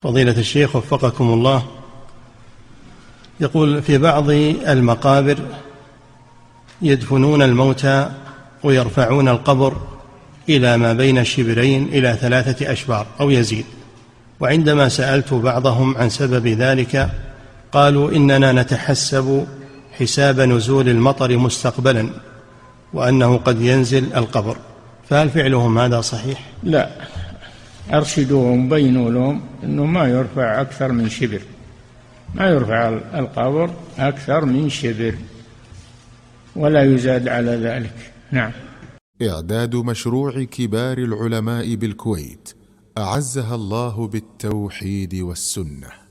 فضيلة الشيخ وفقكم الله، يقول في بعض المقابر يدفنون الموتى ويرفعون القبر إلى ما بين شبرين إلى 3 أشبار أو يزيد، وعندما سألت بعضهم عن سبب ذلك قالوا إننا نتحسب حساب نزول المطر مستقبلا وأنه قد ينزل القبر، فهل فعلهم هذا صحيح؟ لا، أرشدوهم، بينوا لهم أنه ما يرفع أكثر من شبر، ما يرفع القبر أكثر من شبر ولا يزاد على ذلك. نعم. إعداد مشروع كبار العلماء بالكويت أعزها الله بالتوحيد والسنة.